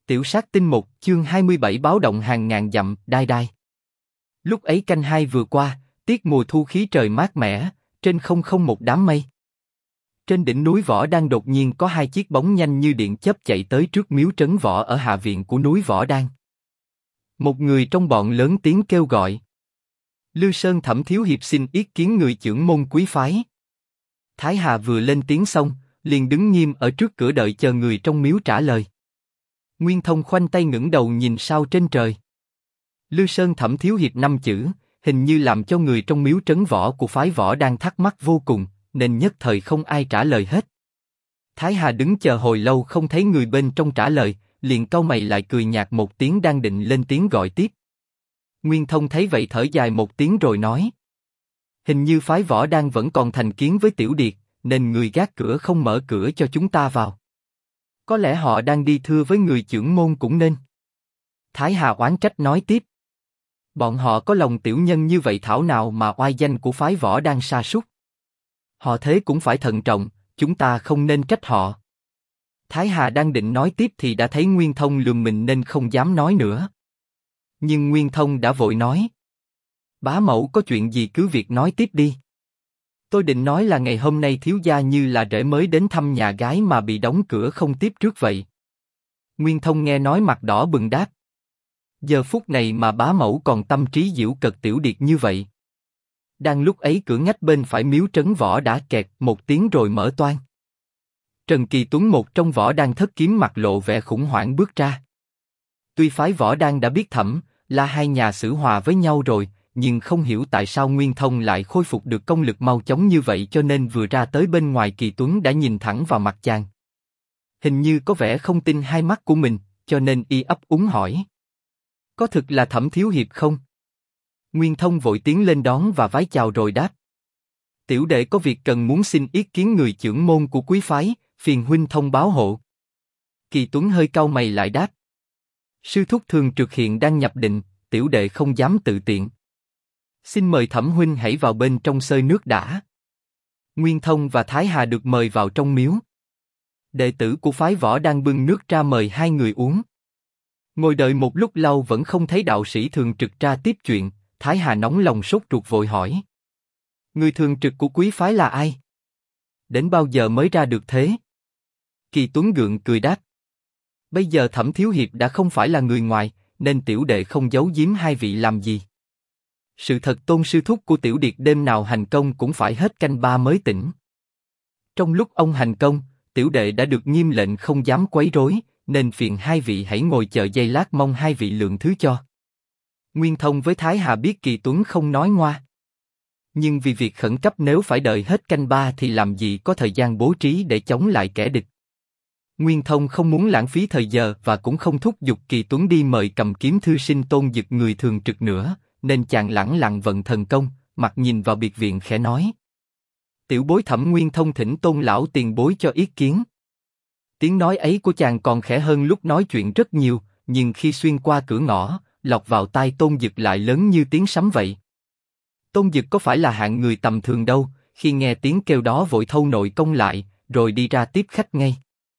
Tiểu sát tinh 1, chương 27 báo động hàng ngàn dặm, đai đai. Lúc ấy canh 2 vừa qua, tiết mùa thu khí trời mát mẻ, trên không không một đám mây. Trên đỉnh núi Võ Đan đột nhiên có hai chiếc bóng nhanh như điện chớp chạy tới trước miếu trấn võ ở hạ viện của núi Võ Đan. Một người trong bọn lớn tiếng kêu gọi. Lư Sơn Thẩm Thiếu Hiệp xin ý kiến người chưởng môn quý phái. Thái Hà vừa lên tiếng xong, liền đứng nghiêm ở trước cửa đợi chờ người trong miếu trả lời. Nguyên Thông khoanh tay ngẩng đầu nhìn sao trên trời. Lư Sơn Thẩm Thiếu Hiệp 5 chữ, hình như làm cho người trong miếu trấn võ của phái Võ đang thắc mắc vô cùng, nên nhất thời không ai trả lời hết. Thái Hà đứng chờ hồi lâu không thấy người bên trong trả lời, liền cau mày lại cười nhạt một tiếng đang định lên tiếng gọi tiếp. Nguyên Thông thấy vậy thở dài một tiếng rồi nói. Hình như phái Võ đang vẫn còn thành kiến với Tiểu Điệt, nên người gác cửa không mở cửa cho chúng ta vào. Có lẽ họ đang đi thưa với người chưởng môn cũng nên. Thái Hà oán trách nói tiếp. Bọn họ có lòng tiểu nhân như vậy thảo nào mà oai danh của phái Võ đang sa sút. Họ thế cũng phải thận trọng, chúng ta không nên trách họ. Thái Hà đang định nói tiếp thì đã thấy Nguyên Thông lườm mình nên không dám nói nữa. Nhưng Nguyên Thông đã vội nói. Bá mẫu có chuyện gì cứ việc nói tiếp đi. Tôi định nói là ngày hôm nay thiếu gia như là rể mới đến thăm nhà gái mà bị đóng cửa không tiếp trước vậy. Nguyên Thông nghe nói mặt đỏ bừng đáp. Giờ phút này mà bá mẫu còn tâm trí giễu cợt Tiểu Điệt như vậy. Đang lúc ấy cửa ngách bên phải miếu trấn võ đã kẹt một tiếng rồi mở toang. Trần Kỳ Tuấn một trong Võ Đan thất kiếm mặt lộ vẻ khủng hoảng bước ra. Tuy phái Võ Đan đã biết Thẩm, là hai nhà xử hòa với nhau rồi, nhưng không hiểu tại sao Nguyên Thông lại khôi phục được công lực mau chóng như vậy cho nên vừa ra tới bên ngoài Kỳ Tuấn đã nhìn thẳng vào mặt chàng. Hình như có vẻ không tin hai mắt của mình, cho nên y ấp úng hỏi. Có thực là Thẩm Thiếu Hiệp không? Nguyên Thông vội tiến lên đón và vái chào rồi đáp. Tiểu đệ có việc cần muốn xin ý kiến người chưởng môn của quý phái, phiền huynh thông báo hộ. Kỳ Tuấn hơi cau mày lại đáp. Sư thúc thường trực hiện đang nhập định, tiểu đệ không dám tự tiện. Xin mời Thẩm huynh hãy vào bên trong xơi nước đã. Nguyên Thông và Thái Hà được mời vào trong miếu. Đệ tử của phái Võ đang bưng nước ra mời hai người uống. Ngồi đợi một lúc lâu vẫn không thấy đạo sĩ thường trực ra tiếp chuyện, Thái Hà nóng lòng sốt ruột vội hỏi. Người thường trực của quý phái là ai? Đến bao giờ mới ra được thế? Kỳ Tuấn gượng cười đáp. Bây giờ Thẩm Thiếu Hiệp đã không phải là người ngoài, nên tiểu đệ không giấu giếm hai vị làm gì. Sự thật Tôn sư thúc của Tiểu Điệt đêm nào hành công cũng phải hết canh 3 mới tỉnh. Trong lúc ông hành công, tiểu đệ đã được nghiêm lệnh không dám quấy rối, nên phiền hai vị hãy ngồi chờ giây lát mong hai vị lượng thứ cho. Nguyên Thông với Thái Hà biết Kỳ Tuấn không nói ngoa. Nhưng vì việc khẩn cấp nếu phải đợi hết canh 3 thì làm gì có thời gian bố trí để chống lại kẻ địch. Nguyên Thông không muốn lãng phí thời giờ và cũng không thúc giục Kỳ Tuấn đi mời cầm kiếm thư sinh Tôn Dực người thường trực nữa, nên chàng lẳng lặng vận thần công, mặt nhìn vào biệt viện khẽ nói. Tiểu bối Thẩm Nguyên Thông thỉnh Tôn lão tiền bối cho ý kiến. Tiếng nói ấy của chàng còn khẽ hơn lúc nói chuyện rất nhiều, nhưng khi xuyên qua cửa ngõ, lọt vào tai Tôn Dực lại lớn như tiếng sấm vậy. Tôn Dực có phải là hạng người tầm thường đâu, khi nghe tiếng kêu đó vội thâu nội công lại, rồi đi ra tiếp khách ngay.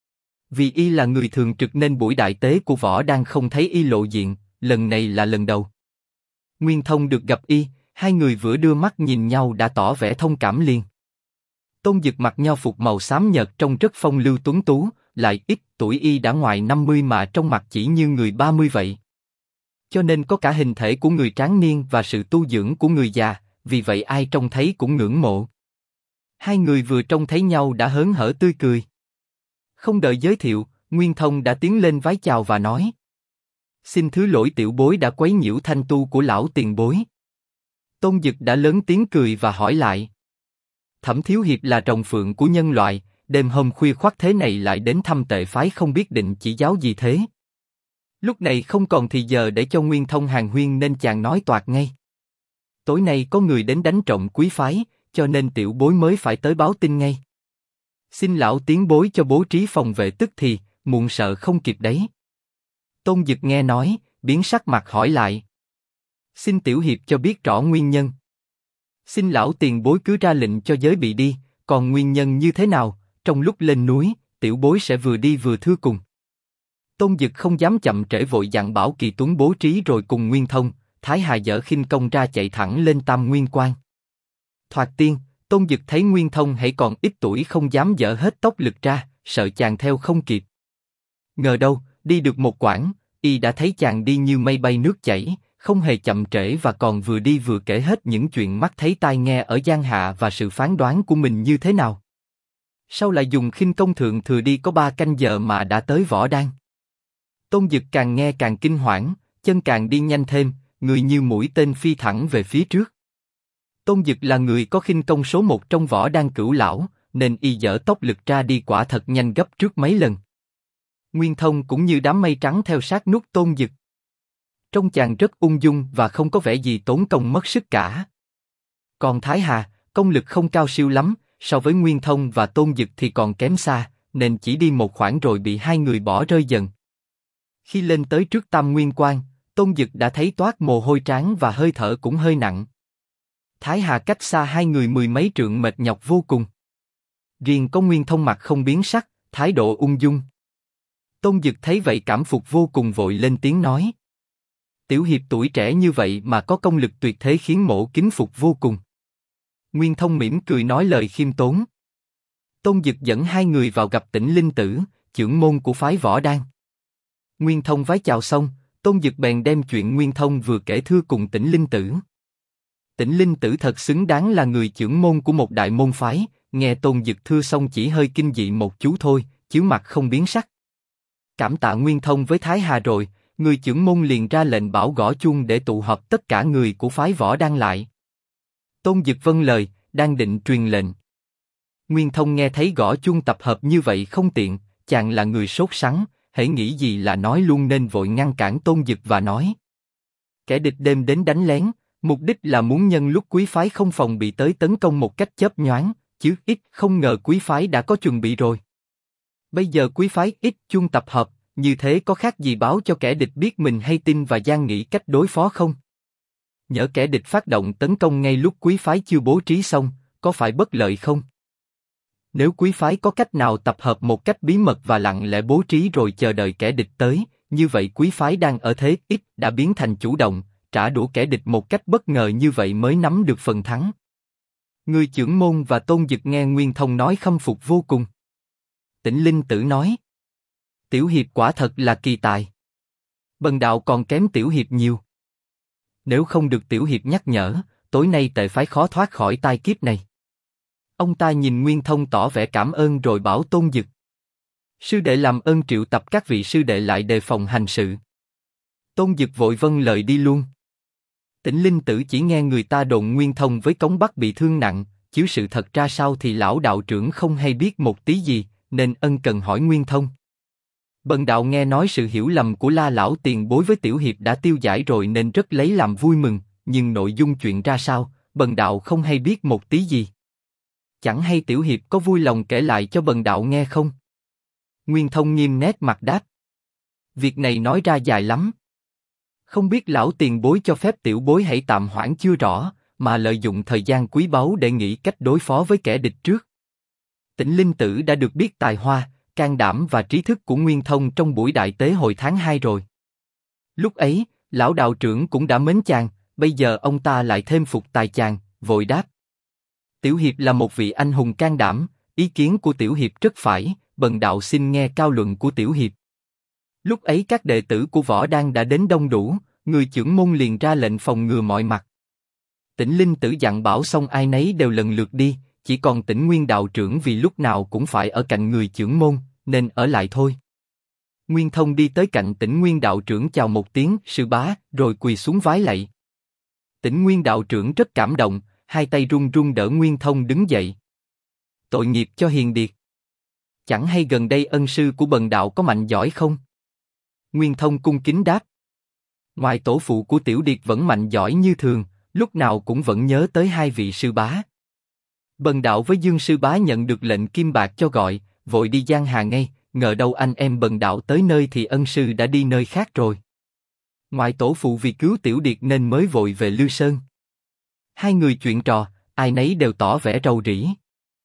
Vì y là người thường trực nên buổi đại tế của Võ đang không thấy y lộ diện, lần này là lần đầu. Nguyên Thông được gặp y, hai người vừa đưa mắt nhìn nhau đã tỏ vẻ thông cảm liền. Tôn Dực mặc nho phục màu xám nhợt trông rất phong lưu tuấn tú, lại ít tuổi y đã ngoài 50 mà trong mặt chỉ như người 30 vậy. Cho nên có cả hình thể của người tráng niên và sự tu dưỡng của người già, vì vậy ai trông thấy cũng ngưỡng mộ. Hai người vừa trông thấy nhau đã hớn hở tươi cười. Không đợi giới thiệu, Nguyên Thông đã tiến lên vái chào và nói. Xin thứ lỗi tiểu bối đã quấy nhiễu thanh tu của lão tiền bối. Tôn Dực đã lớn tiếng cười và hỏi lại. Thẩm Thiếu Hiệp là rồng phượng của nhân loại, đêm hôm khuya khoắt thế này lại đến thăm tệ phái không biết định chỉ giáo gì thế. Lúc này không còn thì giờ để cho Nguyên Thông hàn huyên nên chàng nói toạc ngay. Tối nay có người đến đánh trộm quý phái, cho nên tiểu bối mới phải tới báo tin ngay. Xin lão tiến bối cho bố trí phòng vệ tức thì, muộn sợ không kịp đấy. Tôn Dực nghe nói, biến sắc mặt hỏi lại. Xin tiểu hiệp cho biết rõ nguyên nhân. Xin lão tiền bối cứ ra lệnh cho giới bị đi, còn nguyên nhân như thế nào, trong lúc lên núi, tiểu bối sẽ vừa đi vừa thưa cùng. Tôn Dực không dám chậm trễ vội dặn bảo Kỳ Tuấn bố trí rồi cùng Nguyên Thông, Thái Hà dở khinh công ra chạy thẳng lên Tam Nguyên Quan. Thoạt tiên, Tôn Dực thấy Nguyên Thông hãy còn ít tuổi không dám dở hết tốc lực ra, sợ chàng theo không kịp. Ngờ đâu, đi được một quãng, y đã thấy chàng đi như mây bay nước chảy, không hề chậm trễ và còn vừa đi vừa kể hết những chuyện mắt thấy tai nghe ở Giang Hạ và sự phán đoán của mình như thế nào. Sau lại dùng khinh công thượng thừa đi có 3 canh giờ mà đã tới Võ Đan. Tôn Dực càng nghe càng kinh hoảng, chân càng đi nhanh thêm, người như mũi tên phi thẳng về phía trước. Tôn Dực là người có khinh công số 1 trong Võ Đan cửu lão, nên y dở tốc lực ra đi quả thật nhanh gấp trước mấy lần. Nguyên Thông cũng như đám mây trắng theo sát nút Tôn Dực. Trông chàng rất ung dung và không có vẻ gì tốn công mất sức cả. Còn Thái Hà, công lực không cao siêu lắm, so với Nguyên Thông và Tôn Dực thì còn kém xa, nên chỉ đi một khoảng rồi bị hai người bỏ rơi dần. Khi lên tới trước Tam Nguyên Quan, Tôn Dực đã thấy toát mồ hôi trán và hơi thở cũng hơi nặng. Thái Hà cách xa hai người 10 mấy trượng mệt nhọc vô cùng. Riêng có Nguyên Thông mặt không biến sắc, thái độ ung dung. Tôn Dực thấy vậy cảm phục vô cùng vội lên tiếng nói. Tiểu hiệp tuổi trẻ như vậy mà có công lực tuyệt thế khiến mộ kính phục vô cùng. Nguyên Thông mỉm cười nói lời khiêm tốn. Tôn Dực dẫn hai người vào gặp Tĩnh Linh Tử, trưởng môn của phái Võ Đan. Nguyên Thông vái chào xong, Tôn Dực bèn đem chuyện Nguyên Thông vừa kể thưa cùng Tĩnh Linh Tử. Tĩnh Linh Tử thật xứng đáng là người trưởng môn của một đại môn phái, nghe Tôn Dực thưa xong chỉ hơi kinh dị một chú thôi, chiếu mặt không biến sắc. Cảm tạ Nguyên Thông với Thái Hà rồi, người trưởng môn liền ra lệnh bảo gõ chuông để tụ họp tất cả người của phái Võ Đan lại. Tôn Dực vâng lời, đang định truyền lệnh. Nguyên Thông nghe thấy gõ chuông tập hợp như vậy không tiện, chàng là người sốt sắng, hễ nghĩ gì là nói luôn nên vội ngăn cản Tôn Dực và nói. Kẻ địch đêm đến đánh lén, mục đích là muốn nhân lúc quý phái không phòng bị tới tấn công một cách chớp nhoáng, chứ ít không ngờ quý phái đã có chuẩn bị rồi. Bây giờ quý phái ít chuông tập hợp, như thế có khác gì báo cho kẻ địch biết mình hay tin và gian nghĩ cách đối phó không? Nhỡ kẻ địch phát động tấn công ngay lúc quý phái chưa bố trí xong, có phải bất lợi không? Nếu quý phái có cách nào tập hợp một cách bí mật và lặng lẽ bố trí rồi chờ đợi kẻ địch tới, như vậy quý phái đang ở thế ít đã biến thành chủ động, trả đũa kẻ địch một cách bất ngờ như vậy mới nắm được phần thắng. Người trưởng môn và Tôn Dực nghe Nguyên Thông nói khâm phục vô cùng. Tĩnh Linh Tử nói. Tiểu hiệp quả thật là kỳ tài. Bần đạo còn kém tiểu hiệp nhiều. Nếu không được tiểu hiệp nhắc nhở, tối nay tệ phái khó thoát khỏi tai kiếp này. Ông ta nhìn Nguyên Thông tỏ vẻ cảm ơn rồi bảo Tôn Dực. Sư đệ làm ơn triệu tập các vị sư đệ lại đề phòng hành sự. Tôn Dực vội vâng lời đi luôn. Tĩnh Linh Tử chỉ nghe người ta đồn Nguyên Thông với Cống Bắc bị thương nặng, chứ sự thật ra sao thì lão đạo trưởng không hay biết một tí gì, nên ân cần hỏi Nguyên Thông. Bần đạo nghe nói sự hiểu lầm của La lão tiền bối với tiểu hiệp đã tiêu giải rồi nên rất lấy làm vui mừng, nhưng nội dung chuyện ra sao, bần đạo không hay biết một tí gì. Chẳng hay tiểu hiệp có vui lòng kể lại cho bần đạo nghe không? Nguyên Thông nghiêm nét mặt đáp. Việc này nói ra dài lắm. Không biết lão tiền bối cho phép tiểu bối hãy tạm hoãn chưa rõ, mà lợi dụng thời gian quý báu để nghĩ cách đối phó với kẻ địch trước. Tĩnh Linh Tử đã được biết tài hoa, can đảm và trí thức của Nguyên Thông trong buổi đại tế hồi tháng 2 rồi. Lúc ấy, lão đạo trưởng cũng đã mến chàng, bây giờ ông ta lại thêm phục tài chàng, vội đáp. Tiểu hiệp là một vị anh hùng can đảm, ý kiến của tiểu hiệp rất phải, bần đạo xin nghe cao luận của tiểu hiệp. Lúc ấy các đệ tử của Võ Đan đã đến đông đủ, người trưởng môn liền ra lệnh phòng ngừa mọi mặt. Tĩnh Linh Tử dặn bảo xong ai nấy đều lần lượt đi, chỉ còn Tĩnh Nguyên đạo trưởng vì lúc nào cũng phải ở cạnh người trưởng môn, nên ở lại thôi. Nguyên Thông đi tới cạnh Tĩnh Nguyên đạo trưởng chào một tiếng sư bá, rồi quỳ xuống vái lạy. Tĩnh Nguyên đạo trưởng rất cảm động, hai tay run run đỡ Nguyên Thông đứng dậy. Tội nghiệp cho hiền điệt. Chẳng hay gần đây ân sư của bần đạo có mạnh giỏi không? Nguyên Thông cung kính đáp. Ngoài tổ phụ của tiểu điệt vẫn mạnh giỏi như thường, lúc nào cũng vẫn nhớ tới hai vị sư bá. Bần đạo với Dương sư bá nhận được lệnh kim bạc cho gọi, vội đi Giang Hà ngay, ngờ đâu anh em bần đạo tới nơi thì ân sư đã đi nơi khác rồi. Ngoại tổ phụ vì cứu tiểu điệt nên mới vội về Lư Sơn. Hai người chuyện trò, ai nấy đều tỏ vẻ rầu rĩ.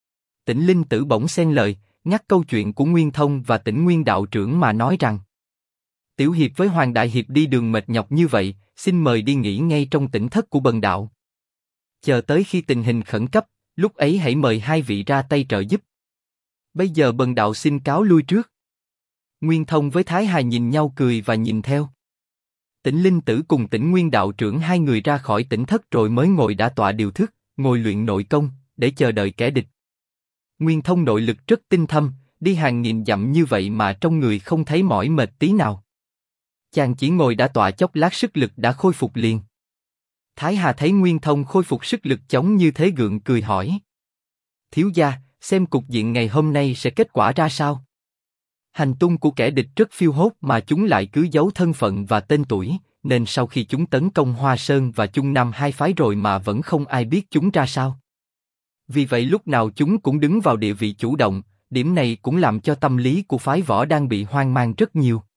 Tĩnh Linh Tử bỗng xen lời, nhắc câu chuyện của Nguyên Thông và Tĩnh Nguyên đạo trưởng mà nói rằng: Tiểu hiệp với Hoàng đại hiệp đi đường mệt nhọc như vậy, xin mời đi nghỉ ngay trong tỉnh thất của bần đạo. Chờ tới khi tình hình khẩn cấp, lúc ấy hãy mời hai vị ra tay trợ giúp. Bây giờ bần đạo xin cáo lui trước. Nguyên Thông với Thái Hà nhìn nhau cười và nhìn theo. Tỉnh Linh Tử cùng Tỉnh Nguyên đạo trưởng hai người ra khỏi tỉnh thất rồi mới ngồi đả tọa điều thức, ngồi luyện nội công, để chờ đợi kẻ địch. Nguyên Thông nội lực rất tinh thâm, đi hàng nghìn dặm như vậy mà trong người không thấy mỏi mệt tí nào. Chàng chỉ ngồi đả tọa chốc lát sức lực đã khôi phục liền. Thái Hà thấy Nguyên Thông khôi phục sức lực chống như thế gượng cười hỏi. Thiếu gia, xem cục diện ngày hôm nay sẽ kết quả ra sao? Hành tung của kẻ địch rất phiêu hốt mà chúng lại cứ giấu thân phận và tên tuổi, nên sau khi chúng tấn công Hoa Sơn và Chung Nam hai phái rồi mà vẫn không ai biết chúng ra sao. Vì vậy lúc nào chúng cũng đứng vào địa vị chủ động, điểm này cũng làm cho tâm lý của phái Võ đang bị hoang mang rất nhiều.